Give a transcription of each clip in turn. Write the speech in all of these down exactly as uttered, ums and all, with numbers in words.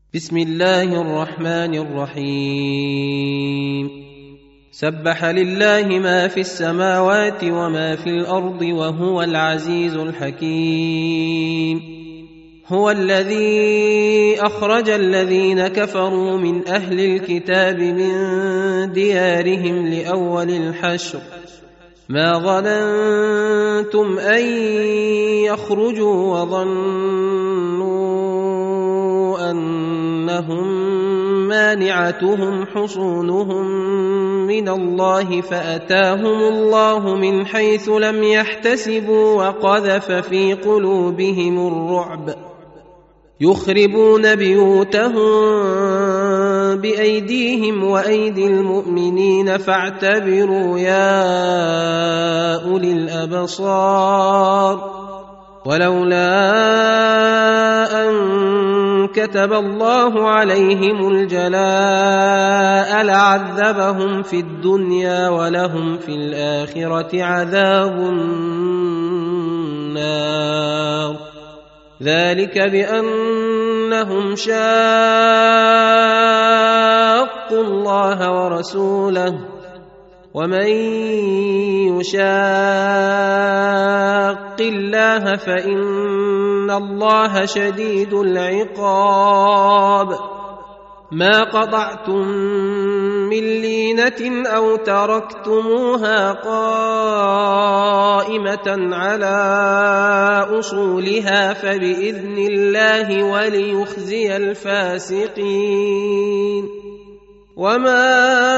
بسم الله الرحمن الرحيم سبح لله ما في السماوات وما في الأرض وهو العزيز الحكيم هو الذي أخرج الذين كفروا من أهل الكتاب من ديارهم لأول الحشر ما ظننتم أن يخرجوا وظنوا أنهم مانعتهم حصونهم من الله فأتاهم الله من حيث لم يحتسبوا وقذف في قلوبهم الرعب يخربون بيوتهم بأيديهم وأيدي المؤمنين فاعتبروا يا أولي الأبصار ولولا أن كتب الله عليهم الجلاء لعذبهم في الدنيا ولهم في الآخرة عذاب النار ذلك بأنهم شاقوا الله ورسوله ومن يشاق الله فإن الله شديد العقاب ما قطعتم من لينة أو تركتموها قائمة على أصولها فبإذن الله وليخزي الفاسقين وما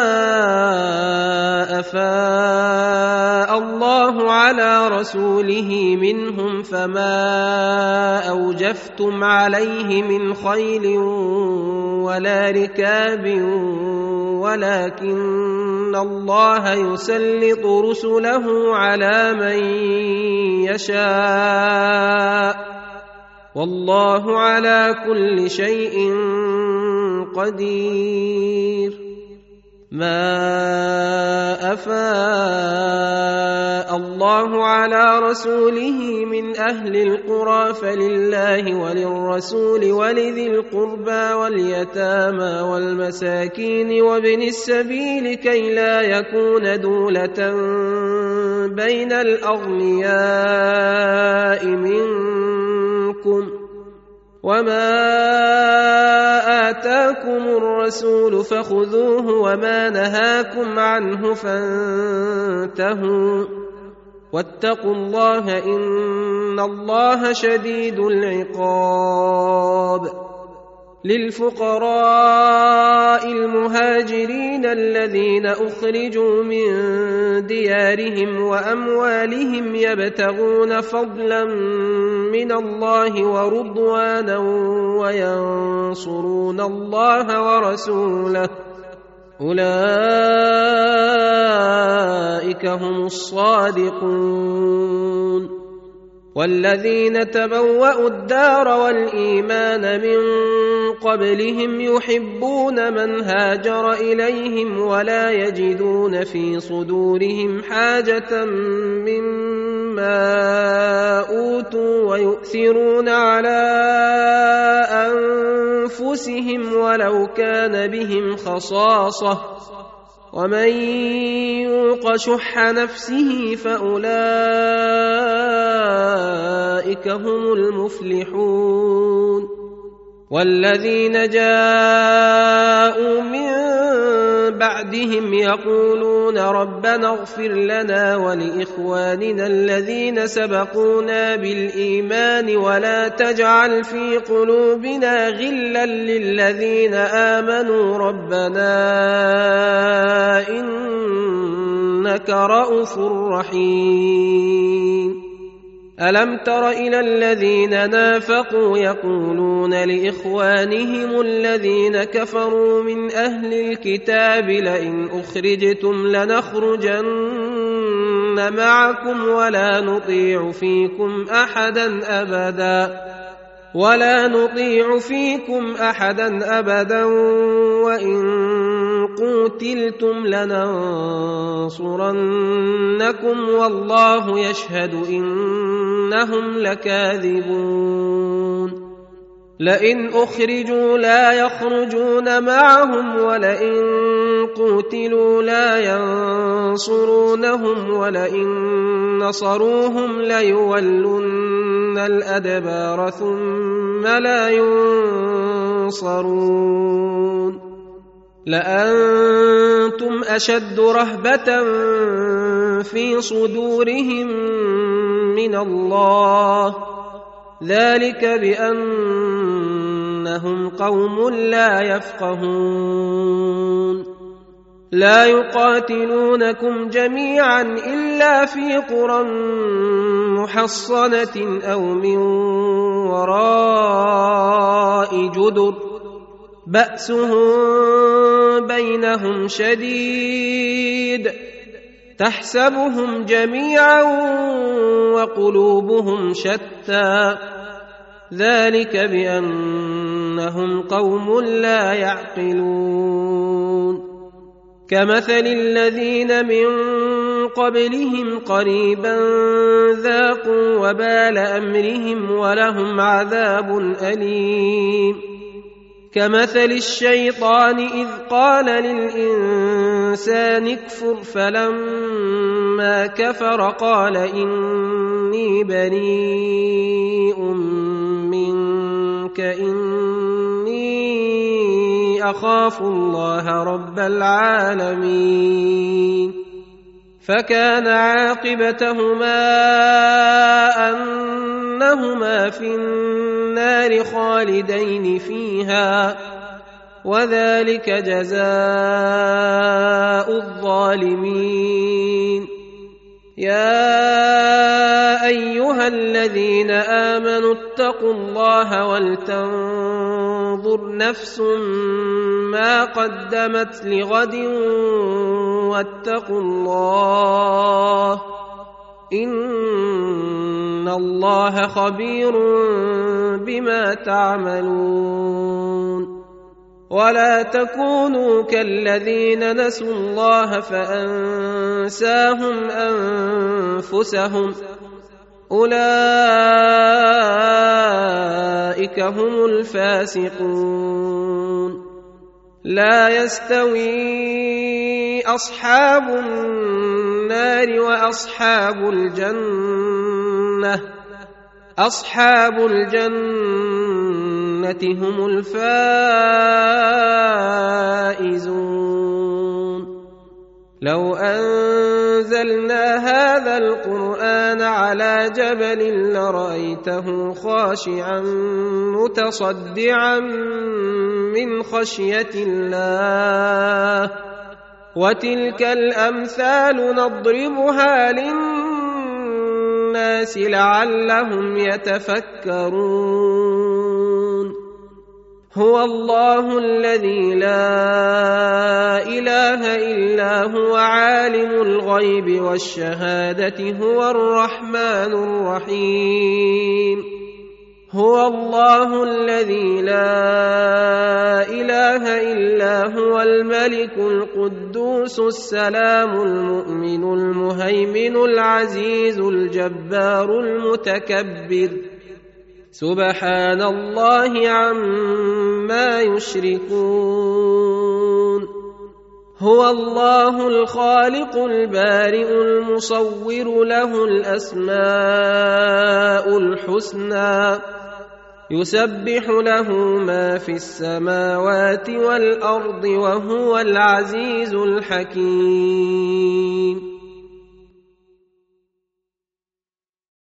أفاء الله على رسوله منهم فما أوجفتم عليه من خيل ولا ركاب ولكن الله يسلط رسله على من يشاء والله على كل شيء قدير ما أفاء الله على رسوله من أهل القرى فلله وللرسول ولذي القربى واليتامى والمساكين وابن السبيل كي لا يكون دولة بين الأغنياء منكم وما آتاكم الرسول فخذوه وما نهاكم عنه فانتهوا واتقوا الله إن الله شديد العقاب للفقراء المهاجرين الذين أخرجوا من ديارهم وأموالهم يبتغون فضلا من الله ورضوانا وينصرون الله ورسوله أولئك هم الصادقون والذين تبوأوا الدار والإيمان من قبلهم يحبون من هاجر إليهم ولا يجدون في صدورهم حاجة مما أوتوا ويؤثرون على أنفسهم ولو كان بهم خصاصة ومن يوق شح نفسه فأولئك هم المفلحون والذين جاءوا من بعدهم يقولون ربنا اغفر لنا ولإخواننا الذين سبقونا بالإيمان ولا تجعل في قلوبنا غلا للذين آمنوا ربنا إنك رءوف رحيم ألم تر إلى الذين نافقوا يقولون لإخوانهم الذين كفروا من أهل الكتاب لئن أخرجتم لنخرجن معكم ولا نطيع فيكم أحدا أبدا ولا نطيع فيكم أحدا أبدا وإن قوتلتم لننصرنكم والله يشهد إنهم لكاذبون لئن أخرجوا لا يخرجون معهم ولئن قوتلوا لا ينصرونهم ولئن نصروهم ليولن الأدبار ثم لا ينصرون لأنتم أشد رهبة في صدورهم من الله ذلك بأنهم قوم لا يفقهون لا يقاتلونكم جميعا إلا في قرى محصنة أو من وراء جدر بأسهم بينهم شديد تحسبهم جميعا وقلوبهم شتى ذلك بأنهم قوم لا يعقلون كمثل الذين من قبلهم قريبا ذاقوا وبال أمرهم ولهم عذاب أليم كمثل الشيطان إذ قال للإنسان اكفر فلما كفر قال إني بريء منك إني أخاف الله رب العالمين فكان عاقبتهما أنهما في النار خالدين فيها وذلك جزاء الظالمين يا أيها الذين آمنوا اتقوا الله ولتنظر نفس ما قدمت لغد واتقوا الله إن الله خبير بما تعملون ولا تكونوا كالذين نسوا الله فأنساهم أنفسهم أولئك هم الفاسقون لا يستوي أصحاب النار وأصحاب الجنة أصحاب الجنة هم الفائزون لو أنزلنا هذا القرآن على جبل لرأيته خاشعا متصدعا من خشية الله وتلك الأمثال نضربها للناس لعلهم يتفكرون هو الله الذي لا إله إلا هو عالم الغيب والشهادة هو الرحمن الرحيم هو الله الذي لا إله إلا هو الملك القدوس السلام المؤمن المهيمن العزيز الجبار المتكبر سبحان الله عما يشركون هو الله الخالق البارئ المصور له الأسماء الحسنى يسبح له ما في السماوات والأرض وهو العزيز الحكيم